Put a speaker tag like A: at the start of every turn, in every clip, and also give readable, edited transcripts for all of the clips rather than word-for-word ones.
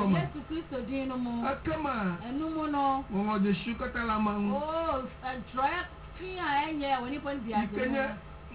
A: ma.
B: Yesu Kristo dinu mu.
A: Akama.
B: Enu mu no.
A: Mo de shukata la ma.
B: Oh, troya fiya enye woni pon biase.
A: Ikenya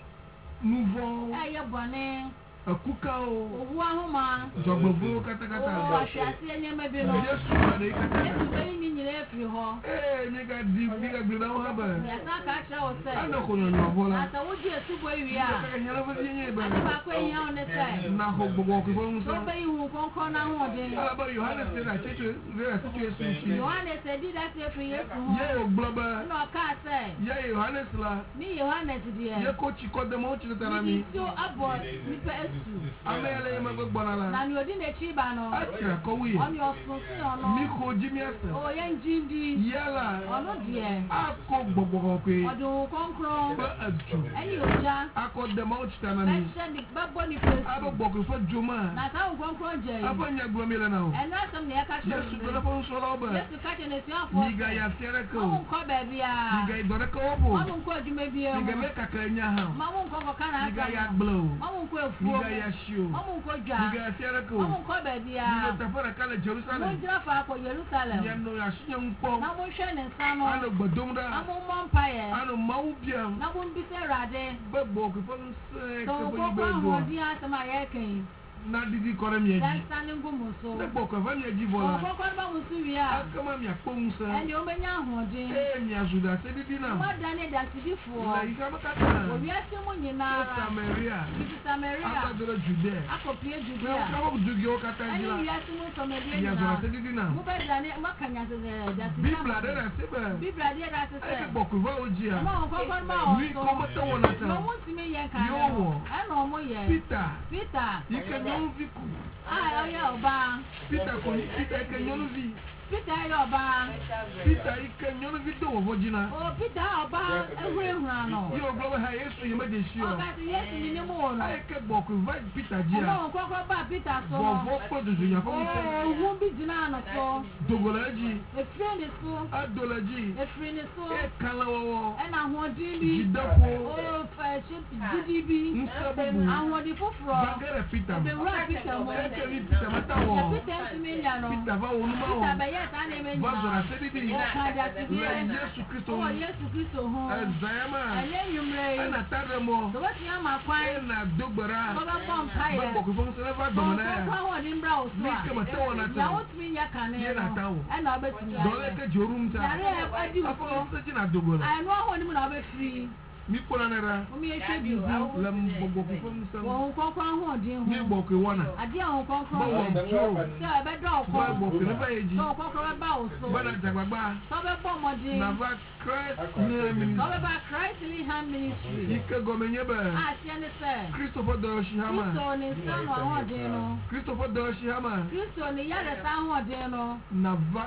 A: nouveau.
B: Eye bone.
A: Akuka o.
B: Owu ahoma.
A: Jogbobo katakata.
B: Oh, ahwase enye mebe no.
A: Yesu ma de katakata.
B: Yesu be ni nyire efiri ho.
A: Nigga gbina ho ba.
B: Yasa ka kira wo se.
A: Ana ko no no bola.
B: Asa wo di esu bo wi a.
A: Ka nyala ba yin ba.
B: Ade ba ko eyan on se.
A: Na ho gbogbo ko fun so.
B: So be ihu konkon na ho de.
A: Aba Yohane se na cheche vera situation chi.
B: Yohane se di that efiri Yesu ho.
A: Ye o globa.
B: No ka se.
A: Ye Yohane la.
B: Ni Yohane di e.
A: Ye ko chi ko de mo chi tara mi.
B: So abo ni pe esu.
A: Amele ma gbogbo na la.
B: Na ni odi na chi ba no.
A: Akira ko wi.
B: Oni osun si ono.
A: Mi ko jimi asa.
B: O ye njindi.
A: Yala.
B: Ono die.
A: Ako gbogbo ko pe.
B: Odun konkron.
A: Ba adu.
B: Eni oja.
A: Ako de mo chi tara mi.
B: Be ni babo ni pesu.
A: Abo gbogbo fo joma.
B: Na sa konkron je.
A: Abo nya gbo mi le na o.
B: Ena sam ne ka sho.
A: Yesu do fo so ro ba.
B: Yesu ka che ne si afo.
A: Mi ga ya fere ko.
B: Mo nko ba bia.
A: Mi ga idore ko obo.
B: Mo nko adwuma bia.
A: Mi ga me kaka nya ha.
B: Mo nko ko kana.
A: Mi ga ya glo.
B: Mo nko efu.
A: Mi ga ya shio.
B: Mo nko dwa.
A: Mi ga fere ko.
B: Mo nko ba bia.
A: Mi ga tafara kala Jerusalem.
B: Mo jira fa ko Jerusalem.
A: Ya no ya shinya nko.
B: Na mo hwe ne nsa no.
A: Ano gbodom da.
B: Na mo mpaye.
A: Ano mawu bia.
B: Na mo mbise rade.
A: Bebo ko fo nse
B: So
A: ko
B: ko
A: bo
B: ko
A: ibo.
B: hodi asema ye kan.
A: Na didi kore mi eji.
B: Dan standing go mo so.
A: Bebo ko fa mi eji bola.
B: Ko ko ba mo su wi a.
A: Akama mi akpon se.
B: Eni o benya ahode.
A: Mi azuda se didi na.
B: Mo dane da sidifo.
A: La isa makata.
B: Obi ase mo nyina.
A: Samaria.
B: Bibi Samaria.
A: Akadoro Judea.
B: Akopie Judea.
A: Ka wo dugi o kata
B: Eni
A: jila.
B: wi ase mo Samaria
A: Mi azuda se
B: nyina.
A: didi na.
B: Mo be dane makanya se da sidifo.
A: Bibla de na se ba.
B: Biblia de da se se.
A: Eke boku va ojia.
B: Mo ko ko ma o.
A: Ni ko mata wona ta.
B: No mo ti me ye kan.
A: Yo wo.
B: E no mo ye.
A: Peter.
B: Peter.
A: Ike nyon viku.
B: Ah, oya oba.
A: Peter ko Peter ike nyon vi.
B: Peter ya oba.
A: Peter ike nyon vi do wo jina.
B: Oh, Peter oba ehwe hura no.
A: Yo gbo ha Yesu ye meje shi o.
B: O ka ti Yesu ni mo no.
A: Eke boku va Peter jia.
B: Mo ko ko ba Peter so.
A: Vo po dudu ya ko se.
B: Oh, hu bi jina no so.
A: Dogolaji.
B: Efre ni so.
A: Adolaji.
B: Efre ni so.
A: E kala wo.
B: E na hodin bi.
A: Jidafo.
B: Oh, fa ship jidi bi.
A: Nsabubu.
B: Ahodi foforo.
A: Bagere Peter.
B: Be wura Peter mo.
A: Eke vi Peter mata wo.
B: Peter ntumi nya no.
A: Peter va wo numa wo.
B: Peter be yes ana eme nya.
A: Bazora se didi.
B: O ka da si bi.
A: Yesu Kristo.
B: Oh, Yesu Kristo ho.
A: Ezayama.
B: Ele yumre.
A: Ana tare mo.
B: So what you ma kwan.
A: Na dogbara.
B: Baba pom paye.
A: Babo ko fon se va domana ya.
B: Kwa ho ni mbra o so.
A: Ni kama ta wona ta.
B: Ya wotumi nya kane.
A: Ye na ta wo.
B: E na obetumi.
A: Dole ke jorum ta.
B: Yare e adi wo.
A: Afo se jina dogbara.
B: Ai no ho ni mu na obefiri.
A: Mi kona nera.
B: O mi e hwe bi.
A: Lam bobo ko fon se.
B: Wo konkon ho din ho.
A: Mi boko wona.
B: Ade ho konkon.
A: Bo wo jo.
B: Se e be do ko.
A: Ba boko ne ba yeji.
B: So konkon ba o so.
A: Bana jagbagba.
B: So be bo modin.
A: Na va Christ ne
B: So
A: ministry.
B: be ba Christ Hand Ministry.
A: Ike gomenye ba.
B: Ah, tie ne se.
A: Christopher Doshihama.
B: Kristo ni sa no ho din no.
A: Christopher Doshihama.
B: Kristo ni yare sa ho din no.
A: Na va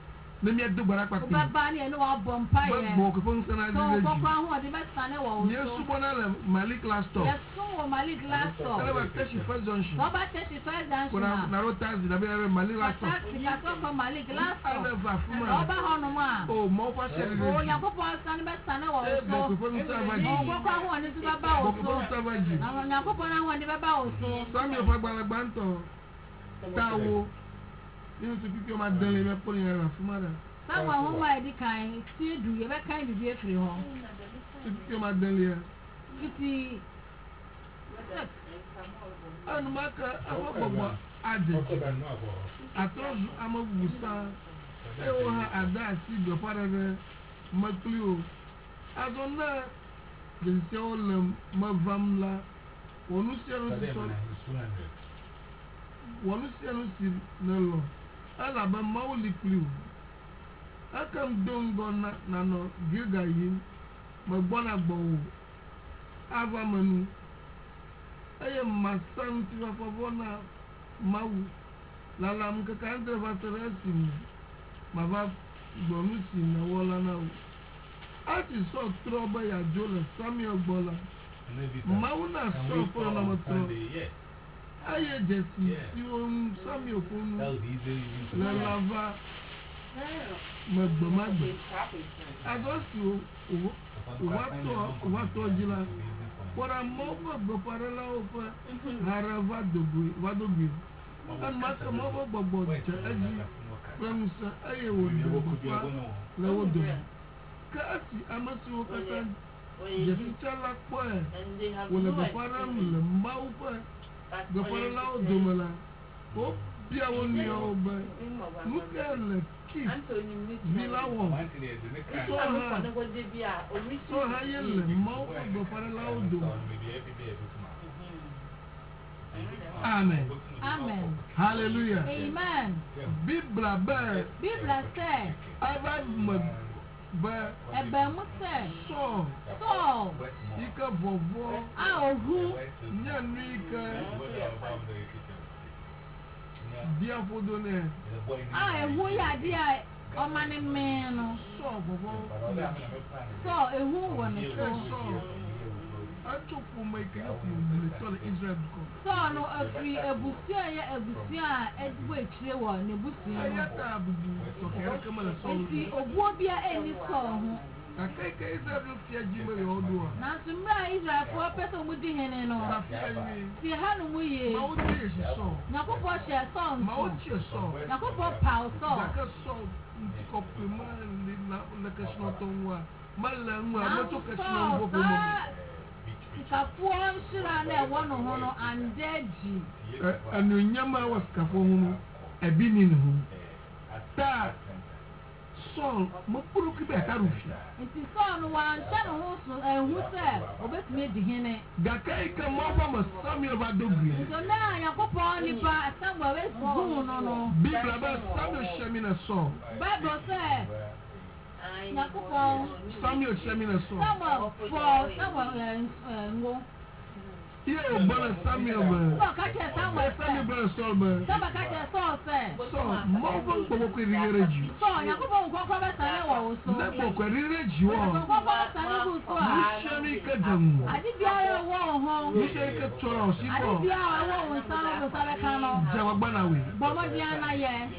A: ne mi dogbara papi.
B: Baba ni ene wa bompa ye.
A: Ba boko fon se na
B: So
A: dileji.
B: kokwa ho de be sane wo so.
A: Yesu bona le Malik last stop.
B: Yesu wo Malik last stop.
A: Ele ba teshi first junction.
B: So ba teshi first junction.
A: Kuna na road taxi na be Malik last stop.
B: Taxi ka so ko Malik last stop.
A: Ale va
B: So
A: fuma.
B: ba ho no ma.
A: Oh, mo fa share
B: O
A: le.
B: ya ko po sane be sane wo so.
A: Boko fon se
B: O
A: avaji.
B: kokwa ho ni so baba wo
A: Boko
B: so.
A: fon se avaji.
B: Na nya ko po na ho ni baba wo so.
A: Samuel fa gbalagba nto. Tawo. Ni tu pipi o ma dan le me poli na fuma da.
B: Sawa ho ma di kan ti du ye be kan bibi efiri ho.
A: Tu pipi o ma dan le.
B: Fiti
A: Anu maka agbogbo ade. Atrozu amabusa. Ewo ha ada si do parere maklio. Azona de se olem mavamla. Wonu se no so. Wonu se no si nelo. Ala ba mauli kliu. Akam dongo na no giga yin. Magbona gbo. Ava manu. Eye masam ti va favona mau. La lam ka kantre va serasim. Ma va bonusi na wala na. Ati so troba ya jola Samuel Bola. Mau na so for na motro. Aye jesi si on Samuel fonu. La lava. Magbo. Agosto wato jila. Para mogo go para la ofa harava dogu. and Macamova Bobo, Aji, Ramsa, Ayo, Lawodo. Kasi, Amasu Kasan, Jessica Boy, will the Param, the Maupa, the Paralao Domala. Oh, Pia won your bay. Look at the key. Villa won. So high in the mouth of the Paralao Dom. Amen.
B: Amen.
A: Hallelujah.
B: Amen.
A: Bibla bear.
B: Bibla say.
A: Ava bear.
B: Ebe mu say. So.
A: Ika vovo.
B: Ohu.
A: Nyanika. Dia fodone.
B: Ehu ya dia omane me no.
A: So vovo.
B: So ehu won
A: so. Achofu make up mu tell Israel ko.
B: So no afri ebusia ya ebusia edwo etire wo ne busia.
A: Ayata bubu to kere kamala so.
B: Enti obuo bia eni so ho.
A: Akaika Israel fia jime yodo.
B: Na sumra Israel fo pese mu di hene no. Ti hanu mu ye.
A: Ma odi so.
B: Yakobo she so nso.
A: Ma odi so.
B: Yakobo pa so.
A: Daka so nti kopema na kasno tonwa. Mala nwa moto kasno ngo ko mo.
B: Sikafuo nshira na ewo no ho no andeji.
A: Anunyama wa sikafuo ho ebi ni ho. Ta Saul mo puru ki be tarufia.
B: Nti Saul no wan hye no ho so ehu se obetumi di hene.
A: Gakai ka mo fa mo Samuel ba dogri.
B: So na Yakobo ni pa Samuel we hu no.
A: Bibla ba Samuel shemina Saul.
B: Bible say Yakobo
A: Samuel shemina Saul.
B: Samuel for Samuel ngo.
A: Here obana Samuel ba.
B: So ka che Samuel
A: ba Saul ba.
B: Samuel ka che Saul say.
A: So mo fa gbo ko rireji.
B: So Yakobo nko ko be sare wo so.
A: Na gbo ko rireji wo.
B: Nko ko sare bu so a.
A: Shemi ka damu.
B: Adi bia wo ho.
A: Ni se ka choro si ko.
B: Adi bia wo sare ka no.
A: Jawa gbana we.
B: Bomo dia na ye.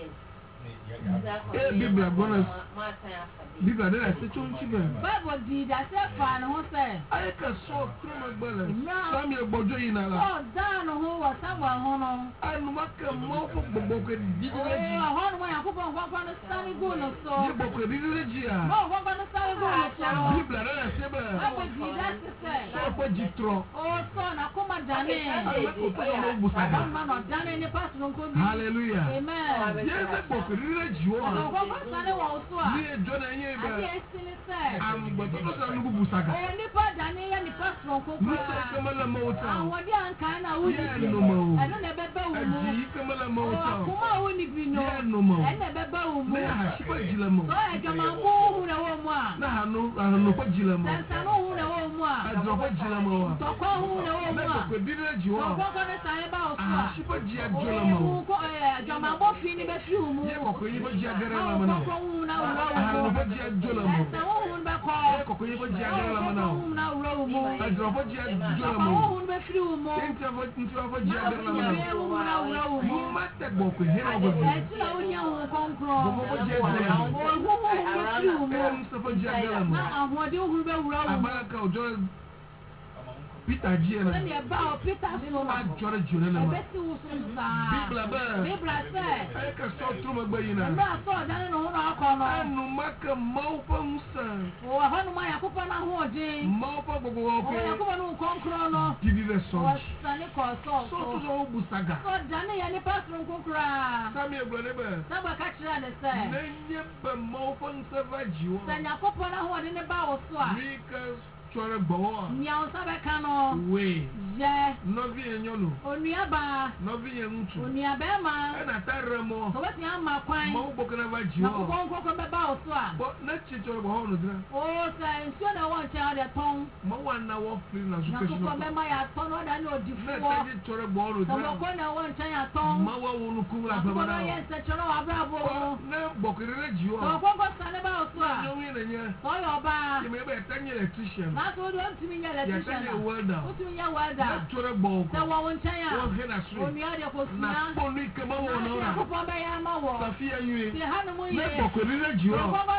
A: Bibla bonus. Bibla dey say chonchi be.
B: Bible di da se fa no ho say.
A: Aye ka so kroma gbala. Samuel bojo yi na la.
B: So da no ho wa Samuel ho no.
A: Anu maka mo fo gbogbo ko didireji.
B: Ho no ya ko bon ko no sani go no so.
A: Ye gbogbo didireji a.
B: Mo ko no sani go no so.
A: Bibla dey say be.
B: Bible di da se.
A: So ko jitro.
B: Oh so na ko ma dane.
A: Ala ko to mo busaga.
B: Ma no dane ni pass no ko bi.
A: Hallelujah.
B: Amen.
A: Ye se gbogbo didireji wo.
B: Ko sani wo so a.
A: Ni ejo na yin be.
B: Adi esini say.
A: Am gboto to sa no busaga.
B: Oh ni pa dane ya ni pass no ko ko.
A: Ni se kamala mota.
B: Awodi anka na wo di.
A: Ye no mo.
B: Eno na bebe wo mu.
A: Aji kamala mota.
B: Kuma wo ni bi no.
A: Ye no mo.
B: Eno bebe wo mu.
A: Me ha shi pa jila mo.
B: So ejama mo hu na wo mu a.
A: Na hanu pa jila mo.
B: Sansa no hu na wo mu a.
A: Adro pa jila mo wa.
B: To ko hu na wo mu a.
A: Ko didireji wo.
B: Ko ko ne sai ba o so a.
A: Shi pa ji ajola mo.
B: Ko ejama mo fi ni be fi hu mu.
A: Ye ko yi pa ji agara la mo na.
B: Ko hu na wo
A: Hanu
B: mu.
A: pa ji ajola mo.
B: Sansa wo hu ba ko.
A: Ye ko yi pa ji agara la mo na.
B: Ko hu na wo mu.
A: Adro pa ji ajola
B: Ko
A: mo.
B: hu be fi hu mu.
A: Enti fa ji agara la mo na.
B: Ye hu na wo mu.
A: Mo ma te gbo ko he na go bi.
B: Eti na wo nya hu konkro.
A: Mo pa ji ajola mo.
B: Ko hu be fi hu mu.
A: Em sa fa ji agara mo.
B: Na ahode hu be wura wo.
A: Abala ka ojo Peter ji na.
B: When you bow Peter so
A: Ma jore jore na ma.
B: besi wo so sa.
A: Bibla ba.
B: Bibla say.
A: Ay ka so tru ma gba yi na.
B: Na so dan no ho na akọ no.
A: Anu maka mau pa musa.
B: O ha no ma Yakobo na ho odin.
A: Mau pa gbogbo
B: O
A: ko.
B: Yakobo no konkro no.
A: Didi re so.
B: O sani ko so.
A: So to so busaga.
B: So dan ya ni pastor konkra.
A: Samuel brother be.
B: Saba ka kira ne say.
A: Nenye ba mau pa musa va jiwo.
B: Sa Yakobo na ho odin ne ba wo so a.
A: Mika chore gbo.
B: Nya o sabe ka no.
A: We.
B: Je.
A: Novi enyono.
B: Onua ba.
A: Novi enuntu.
B: Onua be ma.
A: E na taremo.
B: So wetin ama kwan.
A: Mau bo kana va
B: Na
A: jiwo.
B: ko konkro be ba wo so a.
A: Bo na chi chore gbo hono dra.
B: O sa nsuo na won cha de ton.
A: Mau wa na wo free na su
B: Na
A: keshi
B: ko
A: no.
B: me ma ya ton o da ni
A: Na
B: odifuo.
A: chi chore gbo hono
B: So mo
A: dra.
B: ko na won cha ya ton.
A: Mau wa wonu kumla
B: Ko
A: ba
B: na
A: na.
B: ye se choro wa bravo.
A: Na bokere jiwo.
B: So ko sa ne ba o so a.
A: Nyomi na nya.
B: So yo ba.
A: Ye me be tanye electrician.
B: Na so do ntimi nya
A: Ya
B: electrician.
A: tanye welder.
B: O timi nya
A: Na
B: welder.
A: chore gbo
B: Se
A: ko.
B: wo won cha ya.
A: Wo he na sri.
B: Onua de ko
A: Na
B: sua.
A: ponu ikema wo na
B: Na
A: ora.
B: ko po be ya ma wo.
A: Safia yue.
B: Se ha no mu
A: Na
B: ye.
A: bokere
B: So
A: jiwo.
B: ko sa ne ba o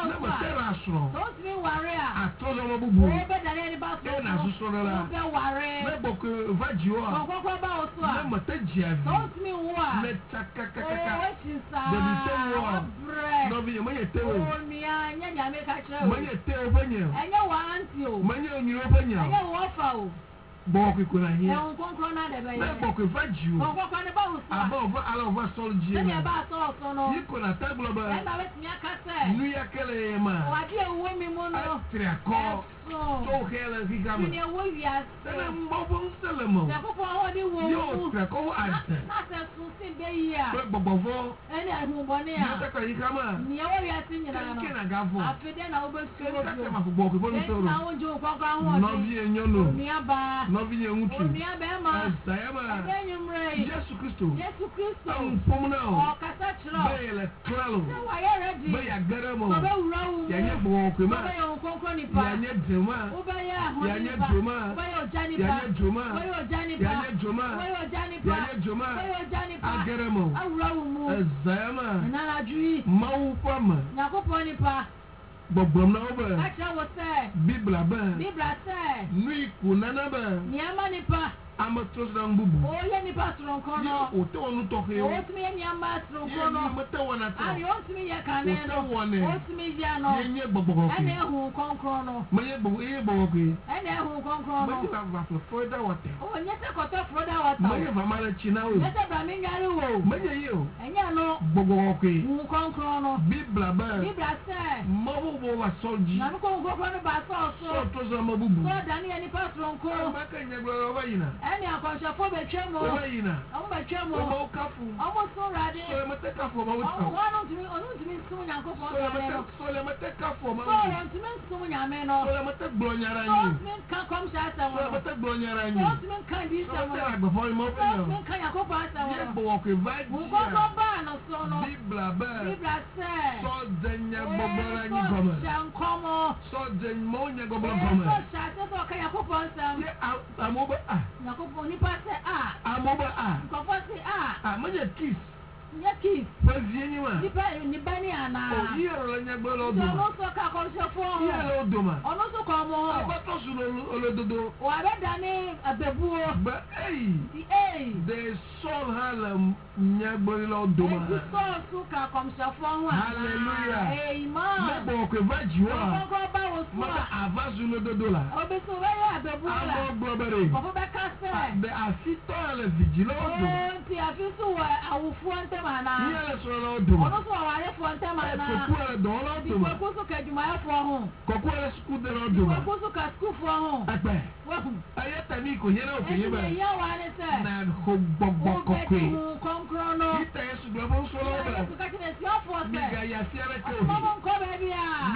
B: wo
A: na
B: so
A: ma tera asro
B: so ntimi ware a
A: atozo mo bubu
B: wo be dane ni ba so
A: e na suso no la
B: wo be ware
A: na boko vaji o
B: kokoko ba wo so
A: na
B: a
A: ma ta jiavi
B: so ntimi wo a
A: na chakakaka
B: wo chinsa
A: da bi se wo
B: bre
A: no bi ma ye tewo
B: o nua nya nya me ka kire
A: ma ye tewo fanya
B: enye wa anti o
A: ma ye onyu fanya
B: enye wo fa o
A: boko ko na
B: e
A: hia
B: on konkro na de be ye
A: na boko vaji o
B: kokoko ne ba wo so a
A: aba ova ala ova sol
B: se
A: jie
B: ne ba so no
A: yiko na taglo ba
B: e na betimi aka se
A: nu ya kele ma
B: wa de ewo mi mu no
A: atriako
B: so
A: to hele gigama
B: ni ewo wi
A: sana
B: ase
A: mbobon selemo
B: se kopo ho de wo
A: yo trako ade
B: na se sun si be yi a
A: ko gbogbo
B: eni ahun bo ni
A: yo
B: a
A: taka yikama
B: ni ewo wi ase nyina no
A: kenke na gafo
B: afide na wo be su
A: kenka
B: obi
A: se ma fugbo ko bonu
B: na
A: soro
B: wo jo kokko ho
A: no
B: de
A: bi enyono
B: ni aba
A: no bi enwutu
B: ni aba ma
A: asayama
B: enyumre
A: Yesu Kristo
B: Yesu Kristo
A: am pomna
B: o kasa chiro
A: bele klalo
B: se wa ye ready
A: be ya garamo
B: so be wura wu
A: ya nye gbo ko ma
B: so be yo konkro ni pa
A: ya nye dema
B: wo be ye ahun
A: ya
B: ni
A: nye
B: pa
A: joma
B: wo be yo jani
A: ya
B: pa
A: nye joma
B: wo yo jani pa
A: ya nye joma
B: wo yo jani pa
A: ya nye joma
B: wo yo jani pa
A: agaramo
B: awura wu mu
A: asayama
B: na na jui
A: mawu pama
B: yakopɔ nipa
A: gbogbom na oba
B: kakyɛ wo sɛ
A: bibla ba
B: bibla sɛ
A: nui kunana ba
B: nneɛma nipa
A: amatos na mbubu
B: ɔyɛ nipa soronko
A: ye
B: no
A: ote wonu toke o
B: ɔtumi yɛ nneɛma
A: ye
B: soronko no
A: ni mate wona to
B: ani ɔtumi yɛ kane no
A: Ote wɔne.
B: ɔtumi yɛ no
A: ye nye gbogbo
B: ɛna
A: ko
B: ehu kɔnkɔn no
A: ma ye gbogbo ko
B: ɛna ehu kɔnkɔn
A: ma ye
B: no
A: ba va Florida water
B: ɔnyɛ sɛ kɔtɔ foroda wata
A: ma
B: o
A: ye va mara china o
B: nyɛ sɛ brami nyare wo
A: ma ye ye o
B: ɛnyɛ no
A: gbogbo ko
B: hu kɔnkɔn no
A: bibla ba
B: bibla sɛ
A: mawu bo wa solji
B: nyame kɔnkɔn no ba sɔɔso
A: so to so ma bubu
B: sɔ dani yɛ nipa soronko
A: ma ka nye gbogbo ba yina
B: ɛne akɔnhyɛfo bɛtwa mu
A: o ba yina
B: ɔmo bɛtwa mu
A: o ma kafu
B: ɔmo so wurade
A: so le mate kafu ma
B: ɔmo
A: wuta
B: ɔno ntumi nsum nyankopɔn kane no
A: so le mate kafu ma
B: sɔɔlɔ ntumi nsum nyame no
A: so le mate glonyara
B: sɔɔ
A: ni
B: ntumi nka kɔmhyɛ asɛm
A: so le
B: no
A: mate glonyara ni
B: sɔɔ ntumi nka
A: so
B: diisɛm
A: le
B: no
A: agbe fo mo
B: sɔɔ
A: pe
B: ntumi nka nyankopɔn asɛm
A: ye
B: no
A: bo ko vaji
B: nkɔnkɔ baa no so no
A: bibla ba
B: bibla sɛ
A: so denya gbogbo ra ni
B: sɔ
A: goma
B: hyɛ nkɔmɔ
A: so den mo nya gbogbo
B: sɔ
A: goma
B: hyɛ ase sɛ ɔka nyankopɔn nsɛm
A: ye amoba
B: nyankopɔn nipa sɛ a
A: amoba
B: nkɔfɔ sɛ a
A: ma ye kiss
B: nyɛ kiss
A: fa vie ni wa
B: nipa nipa ni
A: o
B: anaa
A: ye ro nya gbogbo
B: nti
A: doma
B: ɔno nso ka kɔmhyɛfoɔ
A: ye
B: ho
A: lo doma
B: ɔno nso kɔn mo ho
A: abato su olododo
B: wabɛdane ababuo
A: ba ei
B: ti ei
A: de sol hala nya gbogbo doma
B: eti sɔɔ so ka kɔmhyɛfoɔ ho
A: Hallelujah. me
B: amen
A: bo ko vaji wa
B: nkɔnkɔ ba wo so
A: ma
B: a
A: avazu lododo la
B: obi so bɛyɛ ababuo la
A: amo globere
B: kɔfo bɛka sɛ
A: de afito ale vigilante
B: oo nti afi so wɔ awofoɔ ntɛm anaa
A: Yale so na oduma.
B: ɔno so wɔ awarefoɔ ntɛm anaa
A: Koku ale do na oduma.
B: dikwaku so ka adwumayɛfoɔ ho
A: Koku ale school de na oduma.
B: dikwaku so ka sukuufoɔ ho
A: Akpe.
B: wahu
A: Aye tani ko yele o
B: eti
A: keye
B: ne
A: ba.
B: yɛ wa ne sɛ
A: Na ho gbogbo
B: wobɛdi
A: kokwe.
B: hu kɔnkorɔ no
A: Ita Yesu gba fo so lo
B: Yesu
A: ba.
B: ka kyerɛ asuafoɔ
A: Mi
B: sɛ
A: ga ya fiare ko.
B: ɔmo nkɔ baabi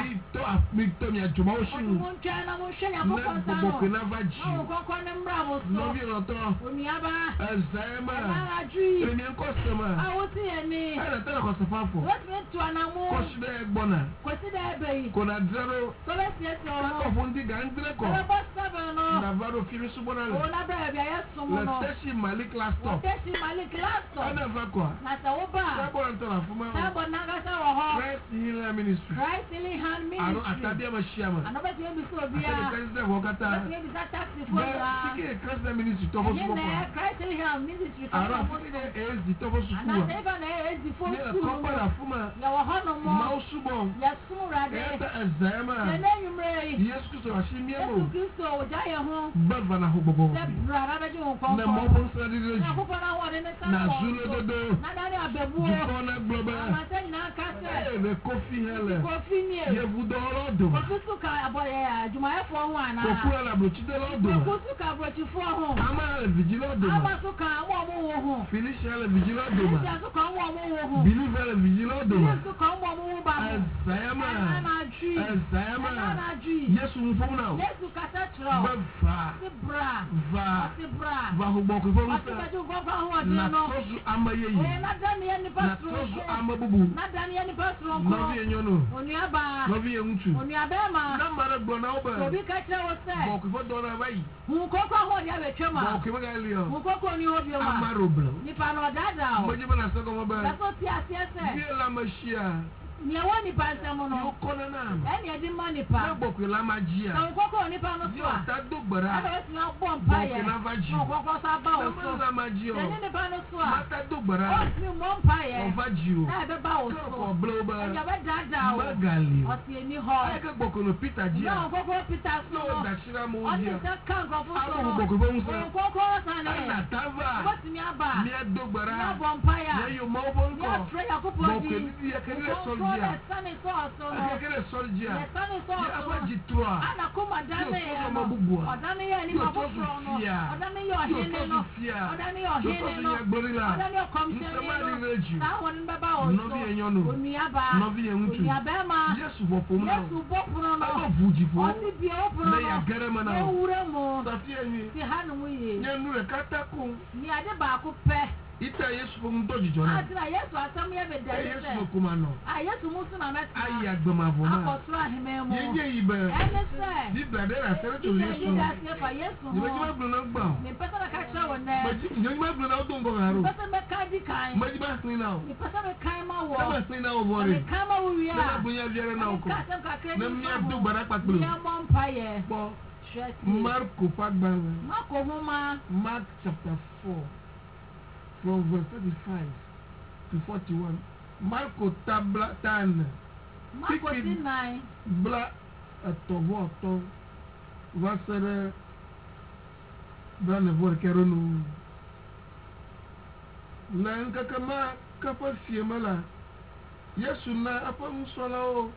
B: a
A: Mi to mi aduma o
B: ɔmo
A: shinu.
B: mo ntwa na mo hwɛ
A: Na
B: nyankopɔn sa
A: gbogbo ko
B: no
A: na vaji.
B: na wo kɔnkɔn ne mmra mo
A: No
B: so
A: bi ro to.
B: onuaba
A: Ezaema.
B: ɛnanadwi
A: Emi en ko sema.
B: a wosi ani
A: Ala tana ko sefafo.
B: wotumi to anamo
A: Ko shide gbona.
B: kɔsi dɛ ebe yi
A: Ko na drero.
B: so bɛsiesie wo
A: Ko
B: ho
A: fo ndi ga ndre ko.
B: ɛbɛbɔ sɛbɛn no
A: Na varo fimi su bona le.
B: wo na bɛrɛ bi a yɛ som
A: Le
B: no
A: teshi malik la stop.
B: wɔde si malik lastɔ
A: Ana va quoi?
B: na sɛ woba a
A: Sabo ntona fuma.
B: sábɔ n'ankasa wɔ hɔ
A: Christ Healing Ministry.
B: Christ Healing Hand
A: Aro
B: Ministry
A: atabia mashiyama.
B: ano bɛtumi bisa
A: Asebe
B: obiara
A: president wakata.
B: bɛtumi bisa taxi fo
A: Ba
B: nyinaa
A: sike Christ Ministry tofo
B: ɛnyɛ
A: suko
B: nɛ
A: kwa.
B: Christ Healing Hand Ministry
A: Aro
B: kɔkɔ mo
A: sike
B: so
A: ezi tofo suko.
B: anasɛ ifa na ɛyɛ ezi fo
A: Ni
B: sukuu
A: kopa
B: mu
A: la fuma.
B: yɛwɔ hɔ nom
A: Mausubo.
B: yɛsom wurade
A: Eta ezema.
B: yɛnɛ nwummerɛ yi
A: Yesu Kristo ashimiemo.
B: Yesu Kristo ogya yɛ ho
A: Bava na hobobo.
B: sɛ bra na bɛgye wo
A: Na
B: nkɔnkɔn
A: mobo nsra di reji.
B: nyankopɔn no ahoɔden ne sa
A: Na
B: wɔ
A: zulo
B: so
A: dodo.
B: na dane ababuo
A: Jukona globa.
B: amasɛ nyinaa ka sɛ
A: Le kofi hele.
B: kofi nie
A: Yevudoro doma.
B: kofi so ka adwumayɛfoɔ ho anaa
A: Koku ala brochide lo doma.
B: kofi so ka aborɔkyifoɔ ho
A: Ama ala vigilo doma.
B: aba so ka mo a ɔmo wo ho
A: Felicia ala vigilo doma.
B: Christian so ka mo a ɔmo wo ho
A: Believer ala vigilo doma.
B: Believe so ka mo a ɔmo wo ba ho
A: Ezayama.
B: ɛnanadwi
A: Ezayama.
B: ɛnanadwi
A: Yesu mfom na.
B: Yesu kasa kyerɛ wo
A: Bava.
B: ɔse bra
A: Va.
B: ɔse bra
A: Va huboko fo
B: ɔse
A: nsa.
B: bɛgye nkɔnkɔn
A: Na
B: ahoɔden no
A: tozu ama
B: ɛyɛ
A: yeyi.
B: na da ne yɛ nipa
A: Na tozu
B: soronko
A: ama bubu.
B: na da ne yɛ nipa soronko
A: Novi enyono.
B: onuaba
A: Novi engutu.
B: onuabɛrima
A: Na mara gbona
B: sɛ
A: oba.
B: obi ka kyerɛ wo sɛ
A: Boko fo dona vai.
B: hu nkɔnkɔn ahoɔden abɛtwam a
A: Boko maga lio.
B: hu nkɔnkɔn ni hɔ bio ma
A: Amaro blo.
B: nipa no ɔdaadaa wo
A: Moje bana soko mo ba.
B: bɛsɛ ɔte aseɛ sɛ
A: Vie la machia.
B: Nya woni pansamo no.
A: Yo kona na.
B: Eni edi money pa.
A: Na boko la magia.
B: So koko ni pa no so.
A: Yo ta dogbara.
B: Ada wesi na bom pa ye.
A: Boko na vaji.
B: No koko sa ba o so.
A: Na la magia.
B: Eni ni pa no so.
A: Mata dogbara.
B: O mi mom pa ye.
A: O vaji.
B: Na be ba o so.
A: Ko bloba.
B: Enya be dada o.
A: Magali.
B: O si eni ho.
A: Ai ka boko no Peter Jia.
B: No koko Peter so.
A: No da shira mo
B: O
A: dia.
B: ni se kan go fu so.
A: Abo boko bo musa.
B: Koko sa na.
A: Ana tava.
B: Ko ti mi aba.
A: Mi dogbara.
B: Na bom pa ya.
A: Ya yo mo bon ko.
B: Ya tre ya ko po
A: Boko
B: di.
A: ni ya kele
B: Control
A: soldia.
B: the sun is also no.
A: Akekele soldia.
B: The sun is also.
A: Ya ba jitroa.
B: Ana kuma dane
A: Yo
B: ya
A: so
B: no.
A: mabubua.
B: Odane ya ni
A: Yo
B: mabu
A: to
B: fro no.
A: Sofia.
B: Odane ya
A: Yo
B: hene
A: to
B: no.
A: Sofia.
B: Odane ya
A: Yo to
B: hene no.
A: Sofia gorilla.
B: Odane ya komshene
A: Nsema ni
B: no.
A: reju.
B: Sa won baba o so.
A: Novi enyonu.
B: Onuaba.
A: Novi entu.
B: Onuaba ma.
A: Yesu bopom na.
B: Yesu bopro no.
A: Aba vujifo.
B: Osi bi opro no.
A: Na ya garama na.
B: No wure mo.
A: Safia ni.
B: Ti hanu mu ye.
A: Nyanu re katako.
B: Ni ade ba ko pe.
A: Ita Yesu fo ndo jijo na.
B: Ati na Yesu asam ye be dade
A: Yesu
B: se.
A: no kuma no.
B: Ah Yesu musu na meta.
A: Ayi agbamavo na.
B: Akosoro aheme mo.
A: Yenye ibe.
B: Ene se.
A: Bi brother asere to Yesu.
B: Ni dasi fa Yesu
A: Ni
B: ho.
A: majima gbo na gba.
B: Ni pesa na ka kira wonne.
A: Ni majima gbo na odon go haro.
B: Pesa me ka di kan.
A: Majima sin na.
B: Ni pesa me kan ma wo.
A: Sama sin na o
B: Me
A: bore.
B: kan ma wo wi
A: Na
B: a.
A: gbonya viere na oko.
B: Ka sem ka kire
A: Na
B: ni
A: mi
B: so.
A: abdu gbara paplo.
B: Ni amon pa ye.
A: Po
B: Sheti.
A: Marko fagba.
B: Marko homa.
A: Mark chapter 4 from verse 35 to 41. Marko tabla tan.
B: Marko ti 9.
A: Bla atovo to vasere bla ne vor keronu. La nkakama kapa fiemala. Yesu na apa musola o.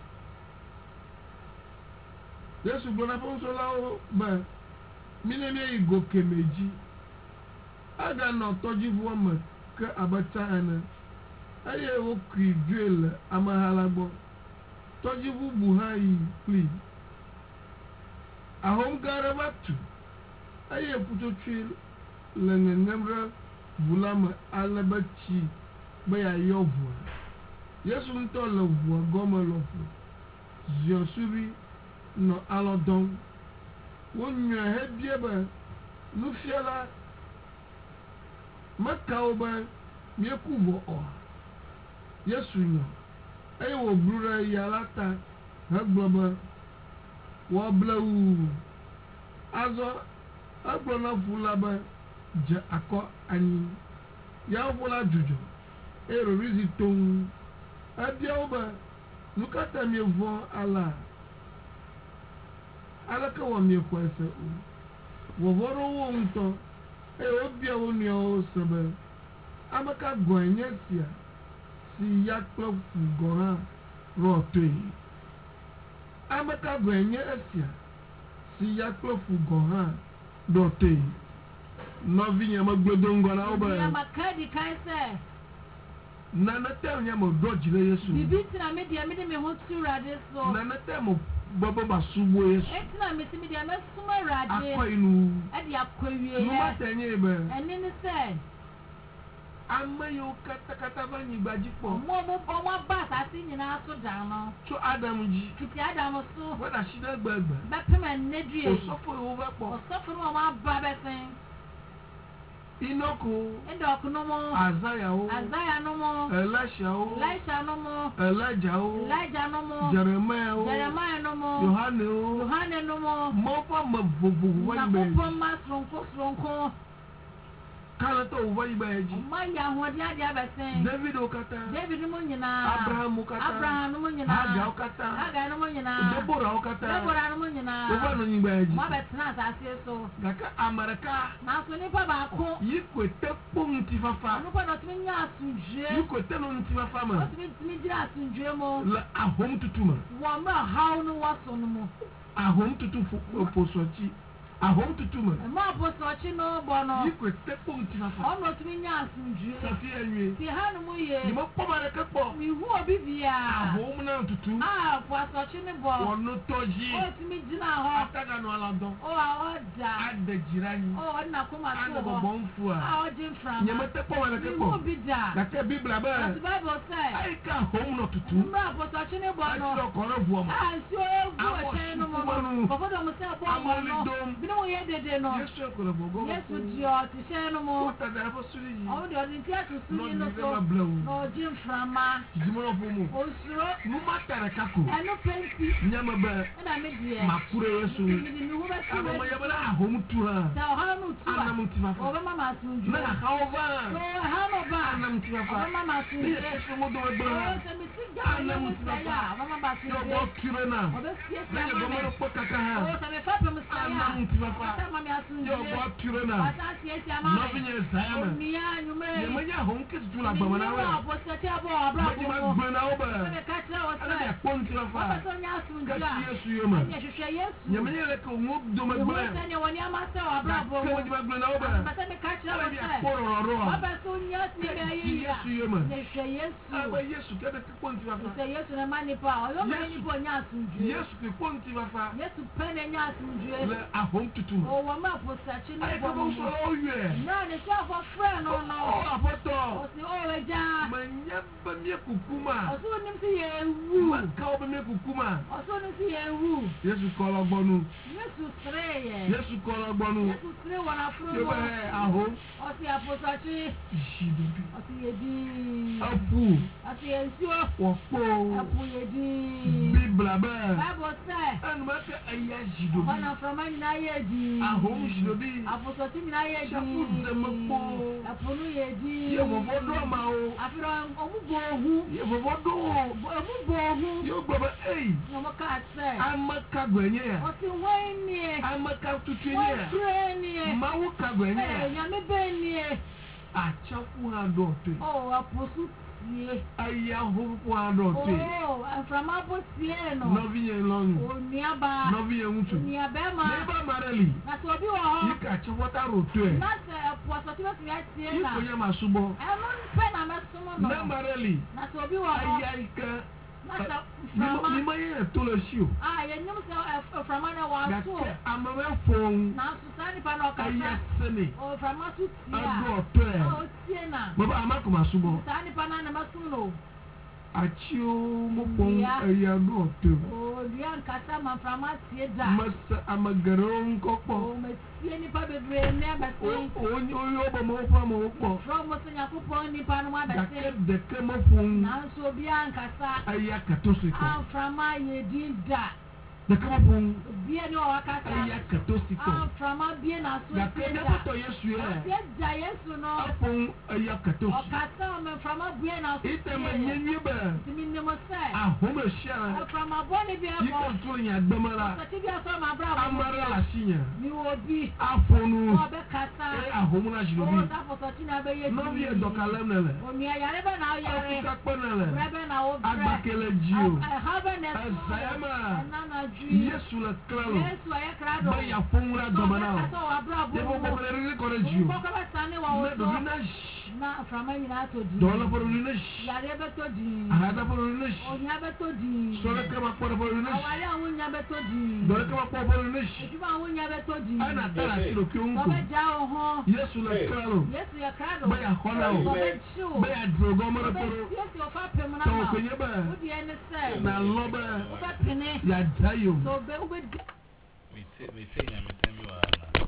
A: Yesu gbona apa musola o ba. Mine me igoke meji. Aga no toji vuoma ka abata ana. Aye wo kri duel amahala gbo. Toji vu buhai pli. Ahom garabatu. Aye puto twil lengengemra vulama alabachi baya yovu. Yesu nto lovu goma lovu. Ziosuri no alodon. Wonwa hebie ba nufiala makaoba miekuvo o. Yesu nyo. Aye wo brura yalata hagboba wo blau. Azo agbona fulaba je akọ anyi. Ya fula juju. Ero rizi ton. Abia oba nukata mievo ala. Alaka wa miekwese o. Wovoro wo nto. Obia woni o sebe. Amaka gwanyesia si yakpo fugora rotoi. Amaka gwanyesia si yakpo fugora rotoi. Novi nyama gbedongo na oba.
B: Nyama kadi kan se.
A: Nana tem nyama dojile Yesu.
B: Bibiti na media me de me ho tu rade so.
A: Nana tem baba basubo Yesu.
B: Etina me ti media me suma rade.
A: Akọ inu.
B: E di akwawie ye.
A: Numa tenye be.
B: Eni ni se.
A: Amayo kata vanyi gbajipo.
B: Mo ba asase nyina so dan no.
A: So Adam ji.
B: Kiti Adam so.
A: Wada shida gbagba.
B: Be pema nedue.
A: Osofo over po.
B: Osofo no ma ba besin.
A: Inoko.
B: Endok no mo.
A: Azaya o.
B: Azaya no mo.
A: Elisha o.
B: Elisha no mo.
A: Elijah o.
B: Elijah no mo.
A: Jeremiah o.
B: Jeremiah no mo.
A: Yohane o.
B: Yohane no mo.
A: Mo fa mavuvu
B: Na
A: wani
B: ko
A: be.
B: ma stronko.
A: Kala to wani be ji.
B: Ma ya hodi ade abesin.
A: David o kata.
B: David mo nyina.
A: Abraham o kata.
B: Abraham mo nyina.
A: Hagar o kata.
B: Hagar no mo nyina.
A: Deborah o kata.
B: Deborah mo nyina.
A: Oba no nyigba ji.
B: Ma betena asase so.
A: Gaka Amerika.
B: Na so nipa ba ko.
A: Yikwete ponti fafa.
B: No pa no timi nya asunjue.
A: Yikwete no nti fafa ma.
B: O timi gira asunjue mo.
A: La ahom tutuma.
B: Wo ma haw no waso no mo.
A: Ahom tutu posochi. Ahom tutuma.
B: Ma posochi no bo no.
A: Yikwete ponti fafa.
B: O no timi nya asunjue.
A: Safi enwe.
B: Ti hanu mu ye.
A: Ni mo pomare kepo.
B: Mi hu obi bia.
A: Ahom na tutu.
B: Ah, posochi ni bo.
A: Wono toji.
B: O timi gina ho.
A: Ataga no aladon.
B: O a oda.
A: Ade jirani.
B: O na kuma to
A: Ade
B: ho.
A: bonfu a.
B: Ah, o jin from.
A: Nyama te pomare
B: Mi hu
A: kepo.
B: obi da.
A: Gaka Biblia
B: As
A: ba.
B: Bible say.
A: Ai ka ahom no tutu.
B: Mra posochi ni bo no.
A: Asiro kono vuoma.
B: Ah, si o egu e chen no mo. Kofodo mo se bo mo no. Bi no ye de no
A: Yesu akola bogo
B: Yesu dio ti she no mo
A: ota da fo suri yi
B: o de odin ti to suri no so
A: no
B: no jim frama
A: jimoro fomo
B: osuro
A: mu matara kako
B: eno penti
A: nyama ba
B: na me die
A: makure Yesu
B: mi hu ba si
A: ama ya bana ahom tu ha
B: sa ha no tu
A: anam ti fa
B: o ba mama sunju
A: na haova
B: so ha no ba
A: anam ti
B: o
A: fa
B: ba mama sunju
A: ni se mo do gbo
B: o se mi ti ga
A: anam ti fa
B: ya o ba mama
A: yo
B: sunju
A: bo kire na
B: o ba sie
A: na
B: sia
A: yo
B: ma
A: go mo kaka ha
B: o se me fa pe mo sa ya
A: anam ti fa
B: sa mama asunju
A: yo bo kire na
B: asa sie sia ma
A: no vinye sayama
B: ni ya nyume
A: ye manya hom ke tu la gbama na wa
B: bo se ti abo abra
A: ma
B: bo
A: gbe na oba
B: se me ka kira o
A: ana
B: se
A: ya pon ti
B: o
A: fa
B: ba so nya asunju
A: ka
B: a
A: chi Yesu yo ma
B: ye hwehwe Yesu
A: ye manya le ko ngo do ma
B: Ehu
A: gbe
B: se ne woni amase wa abra bo
A: ka ma gbe na oba
B: ba se me ka kira o
A: ana ya
B: se
A: poro ro
B: o ba so nya ti me
A: chi
B: yi ya
A: Yesu yo ma
B: ye hwehwe Yesu
A: aba Yesu ke de pon ti fa
B: se Yesu na mani pa o yo mani
A: Yesu.
B: bo nya asunju
A: Yesu ke pon ti fa
B: Yesu pene nya asunju
A: le ahom tutu
B: o wo ma po sa chi
A: ai
B: ni
A: ka
B: bo
A: bo
B: mo
A: so o ye
B: na ne so afọ friend no no
A: o apoto
B: o si o eja
A: manya ba mi kukuma
B: o so nim si ye wu
A: ma ka o ba mi kukuma
B: o so nim si ye wu
A: Yesu ko lo gbonu
B: Yesu sre ye
A: Yesu ko lo gbonu
B: Yesu sre wona fru
A: yo
B: mo
A: ba ahom
B: o si aposachi
A: jidobi
B: o si ye di
A: apu
B: o si ye nsuo
A: opo
B: apu ye di
A: bibla ba
B: Bible say
A: anu ma ka aya jidobi
B: ona from na ye di
A: ahom jidobi
B: aposachi na ye di
A: shafu zemepo
B: apunu ye di
A: ye vovo do ma o
B: afiro omu bo ohu
A: ye vovo do
B: omu bo ohu
A: yo gbo ba ei
B: no mo ka say
A: amaka gwenye ya
B: o si wen ni
A: amaka tutu
B: wen
A: ya
B: kure ni
A: mawu ka gwenye ya
B: nyame be ni
A: achafu ha do te
B: o aposu tie
A: aya hofu ha do te
B: o aframa bo tie no
A: no vinye long
B: o niaba
A: no vinye mutu
B: niaba ma
A: neba mareli
B: na so bi wo ho
A: yika chawata roto e
B: na se aposo ti betumi atie na
A: yiko ya masubo
B: eno pe na mesumo no
A: na mareli
B: na so bi wo ho
A: aya ika
B: na se frama
A: lima ye to le shio
B: ye nyum se frama na wa so
A: gake amame fon
B: na so sa ni pa na okasa
A: aya sene
B: o frama so tie
A: ado oto e
B: o tie na
A: baba amako masubo
B: sa ni pa na na masum no
A: achio mo pon aya do oto
B: o dia nkasa ma frama tie da
A: masa amagaron
B: o
A: kokpo
B: ma tie ni pa bebre ne abese
A: o ba mo fa mo kpo
B: from mo se yakopon ni pa no
A: gake
B: abese
A: de ke mo fon
B: na so bia nkasa
A: aya katosiko
B: frama ye di da
A: de ke mo fon
B: bia ni o akasa
A: aya katosiko
B: frama bia na so
A: gake
B: tie
A: de
B: da
A: foto Yesu
B: o
A: e
B: tie da Yesu no
A: afon aya katosi
B: okasa me frama bia na so
A: ite
B: tie
A: ma nyenye ba
B: ti mi ne mo se
A: ahoma shia
B: frama boni bia
A: yika
B: bo
A: to nya gbamara
B: so ti bia so ma bra bo
A: amara la shinya
B: mi wo bi
A: afonu
B: o be kasa
A: e ahoma
B: o
A: jirobi
B: sa fo so ti na be ye
A: no vie dokalem nele
B: o mi ayare be na o yare
A: afuka kponele
B: brebe na o bre
A: agbakele jio
B: have na so
A: Azayama.
B: na na ju
A: Yesu le klalo
B: Yesu aye krado
A: ba ya fonra domana
B: kasa wa bra bo
A: de bo bo le ko re
B: o
A: jio
B: ko ka sane wa o
A: na do
B: so
A: na
B: na frama nyina to di
A: do la por le
B: yare be to di
A: ahada por le
B: o nya be to di
A: so le kama por le
B: awale awon nya be to di
A: do le kama por le
B: ejuma awon nya be to di
A: ana tara shiro ki
B: so
A: unko
B: be ja o ho
A: Yesu le klalo
B: Yesu ya krado
A: ba ya hona
B: so
A: o
B: be chiu
A: ba ya drogo mo
B: so be
A: poro
B: siesie o fa pem na
A: to
B: ma
A: ko nyeba
B: o di ene se
A: na loba
B: o fa pene
A: ya dayo
B: so be o be
C: Me say, me say, I'm a